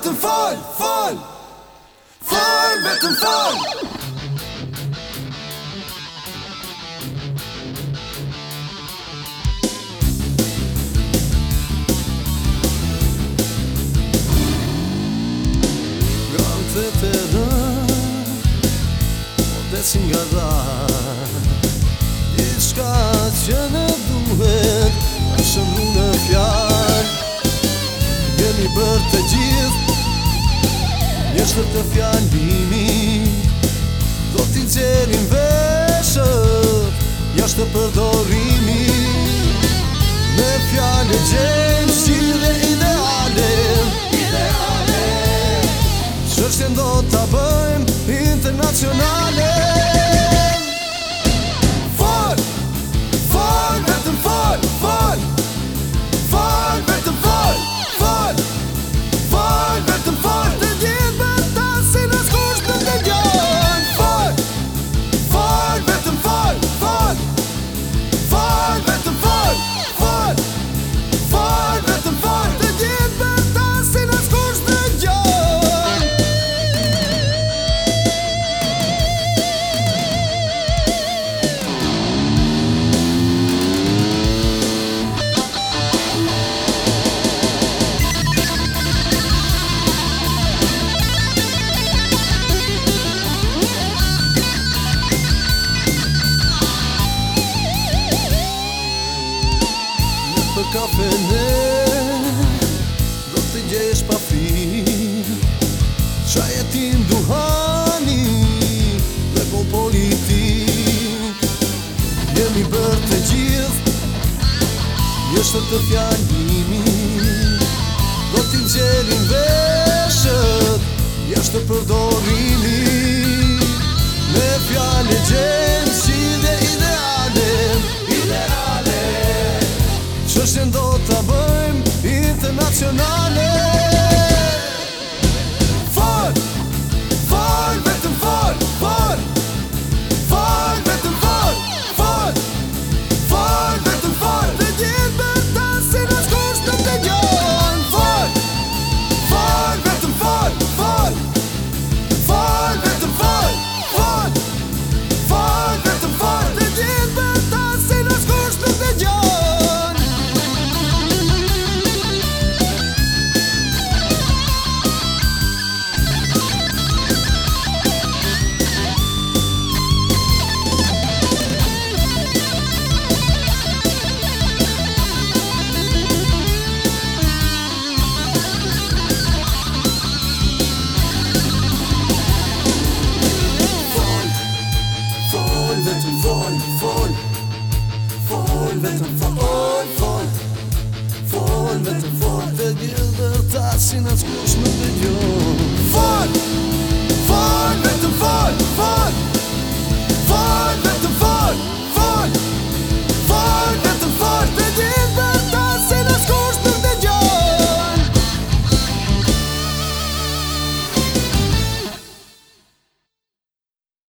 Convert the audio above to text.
vetëm fol, fol, fol, vetëm fol. Të të rën, po desin nga dha. Diçka që në duhet, është ndru në fjall. Jemi bërë të gjithë, mjeshtër të fjallimi. Do t'i nxjerrim veshët, jashtë të përdorimi. Me fjallë gjejmë zgjidhje ideale. Çështjen do t'a bëjmë internacionale. Fol, fol, vetëm fol, fol, fol, vetëm fol, fol, fol, vetëm fol. Të gjithë bërtasin askush nuk e gjon. Fol, fol, vetëm fol, fol, fol, vetëm fol, fol, fol, vetëm fol. Të gjithë bërtasin askush nuk e gjon. Për kafene do t'i gjesh pa fri. Qaje t'in duhani dhe po politik. Jemi bërë të gjithë, mjeshtër të fjallimi. Do t'i nxjerrim veshët, jashtë të përdorimi. Me fjallë gjejmë zgjidhje ideale. Çështjen do t'a bëjmë internacionale. Fol, fol, vetëm fol, fol, fol, vetëm fol, fol, fol, vetëm fol. Të gjithë bërtasin askush nuk e gjon. Fol, fol, vetëm fol, fol, fol, vetëm fol, fol, fol, vetëm fol. Të gjithë bërtasin askush nuk e gjon. Vetëm fol, fol, fol, vetëm fol, fol, fol, vetëm fol. Të gjithë bërtasin askush nuk e